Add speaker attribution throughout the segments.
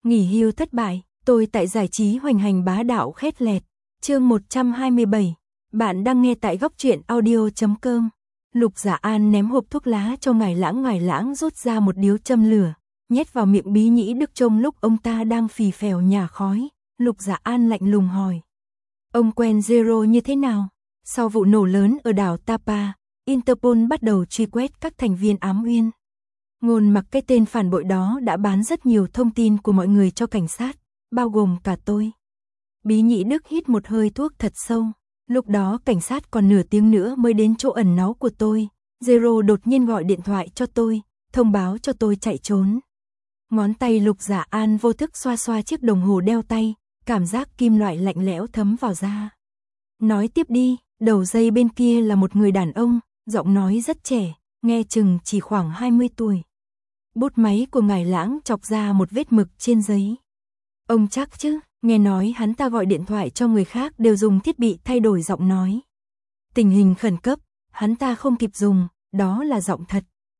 Speaker 1: Nghỉ hưu thất bại, tôi tại giải trí hoành hành bá đạo khét lẹt. Chương 127. Bạn đang nghe tại góc truyện audio.com. Lục Giả An ném hộp thuốc lá cho Ngải Lãng rút ra một điếu châm lửa, nhét vào miệng Bí Nhĩ Đức. Trong lúc ông ta đang phì phèo nhả khói, Lục Giả An lạnh lùng hỏi: ông quen Zero như thế nào? Sau vụ nổ lớn ở đảo Tapa, Interpol bắt đầu truy quét các thành viên Ám Uyên. Ngôn Mặc, cái tên phản bội đó, đã bán rất nhiều thông tin của mọi người cho cảnh sát, bao gồm cả tôi. Bí Nhĩ Đức hít một hơi thuốc thật sâu. Lúc đó cảnh sát còn nửa tiếng nữa mới đến chỗ ẩn náu của tôi. Zero đột nhiên gọi điện thoại cho tôi, thông báo cho tôi chạy trốn. Ngón tay Lục Giả An vô thức xoa xoa chiếc đồng hồ đeo tay, cảm giác kim loại lạnh lẽo thấm vào da. Nói tiếp đi. Đầu dây bên kia là một người đàn ông, giọng nói rất trẻ, nghe chừng chỉ khoảng 20 tuổi. Bút máy của Ngải Lãng chọc ra một vết mực trên giấy. Ông chắc chứ? Nghe nói hắn ta gọi điện thoại cho người khác đều dùng thiết bị thay đổi giọng nói. Tình hình khẩn cấp, hắn ta không kịp dùng, đó là giọng thật.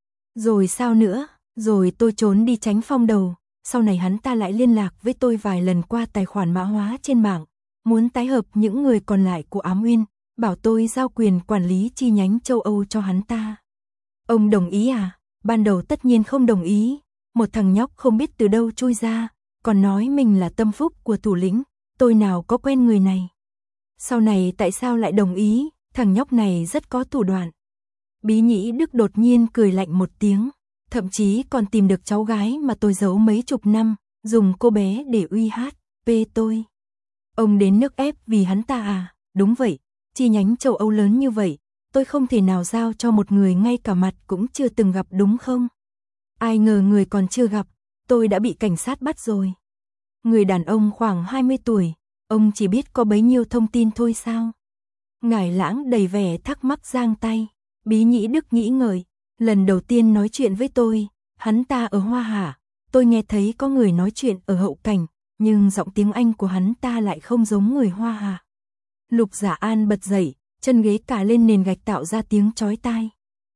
Speaker 1: Rồi sao nữa? Rồi tôi trốn đi tránh phong đầu, sau này hắn ta lại liên lạc với tôi vài lần qua tài khoản mã hóa trên mạng, muốn tái hợp những người còn lại của Ám Uyên, bảo tôi giao quyền quản lý chi nhánh châu Âu cho hắn ta. Ông đồng ý à? Ban đầu tất nhiên không đồng ý, một thằng nhóc không biết từ đâu chui ra, còn nói mình là tâm phúc của thủ lĩnh, tôi nào có quen người này. Sau này tại sao lại đồng ý? Thằng nhóc này rất có thủ đoạn. Bí Nhĩ Đức đột nhiên cười lạnh một tiếng, thậm chí còn tìm được cháu gái mà tôi giấu mấy chục năm, dùng cô bé để uy hát tôi. Ông đến nước ép vì hắn ta à? Đúng vậy, chi nhánh châu Âu lớn như vậy, tôi không thể nào giao cho một người ngay cả mặt cũng chưa từng gặp, đúng không? Ai ngờ người còn chưa gặp, tôi đã bị cảnh sát bắt rồi. Người đàn ông khoảng 20 tuổi, ông chỉ biết có bấy nhiêu thông tin thôi sao? Ngải Lãng đầy vẻ thắc mắc giang tay. Bí Nhĩ Đức nghĩ ngợi, lần đầu tiên nói chuyện với tôi, hắn ta ở Hoa Hà, tôi nghe thấy có người nói chuyện ở hậu cảnh, nhưng giọng tiếng Anh của hắn ta lại không giống người Hoa Hà. Lục Giả An bật dậy, chân ghế cả lên nền gạch tạo ra tiếng chói tai.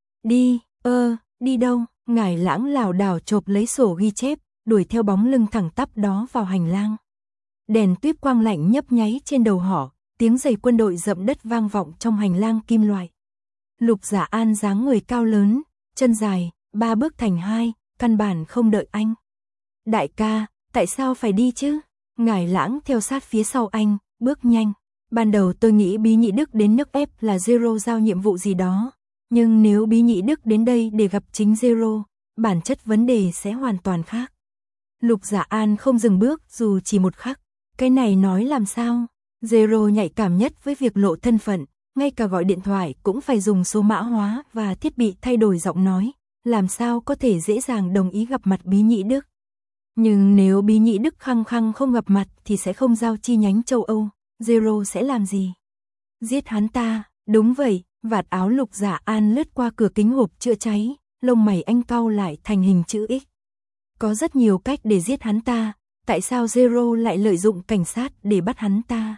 Speaker 1: Đi, đi đâu? Ngải Lãng lảo đảo chộp lấy sổ ghi chép, đuổi theo bóng lưng thẳng tắp đó vào hành lang. Đèn tuyếp quang lạnh nhấp nháy trên đầu họ, tiếng giày quân đội dậm đất vang vọng trong hành lang kim loại. Lục Giả An dáng người cao lớn, chân dài, 3 bước thành 2, căn bản không đợi anh. Đại ca, tại sao phải đi chứ? Ngải Lãng theo sát phía sau anh, bước nhanh. Ban đầu tôi nghĩ Bí Nhĩ Đức đến nước ép là Zero giao nhiệm vụ gì đó, nhưng nếu Bí Nhĩ Đức đến đây để gặp chính Zero, bản chất vấn đề sẽ hoàn toàn khác. Lục Giả An không dừng bước dù chỉ một khắc. Cái này nói làm sao? Zero nhạy cảm nhất với việc lộ thân phận, ngay cả gọi điện thoại cũng phải dùng số mã hóa và thiết bị thay đổi giọng nói, làm sao có thể dễ dàng đồng ý gặp mặt Bí Nhĩ Đức. Nhưng nếu Bí Nhĩ Đức khăng khăng không gặp mặt thì sẽ không giao chi nhánh châu Âu. Zero sẽ làm gì? Giết hắn ta? Đúng vậy. Vạt áo Lục Giả An lướt qua cửa kính hộp chữa cháy, lông mày anh cau lại thành hình chữ X. Có rất nhiều cách để giết hắn ta, tại sao Zero lại lợi dụng cảnh sát để bắt hắn ta?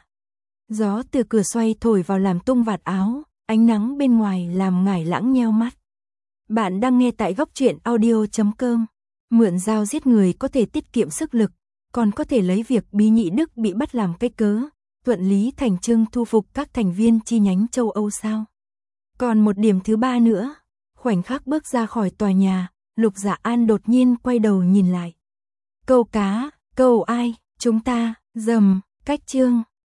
Speaker 1: Gió từ cửa xoay thổi vào làm tung vạt áo, ánh nắng bên ngoài làm Ngải Lãng nheo mắt. Bạn đang nghe tại góc truyện audio.com. Mượn dao giết người có thể tiết kiệm sức lực, còn có thể lấy việc Bí Nhĩ Đức bị bắt làm cái cớ, thuận lý thành trương thu phục các thành viên chi nhánh châu Âu sao? Còn một điểm thứ ba nữa. Khoảnh khắc bước ra khỏi tòa nhà, Lục Giả An đột nhiên quay đầu nhìn lại. Câu cá, câu ai? Chúng ta, cách chương.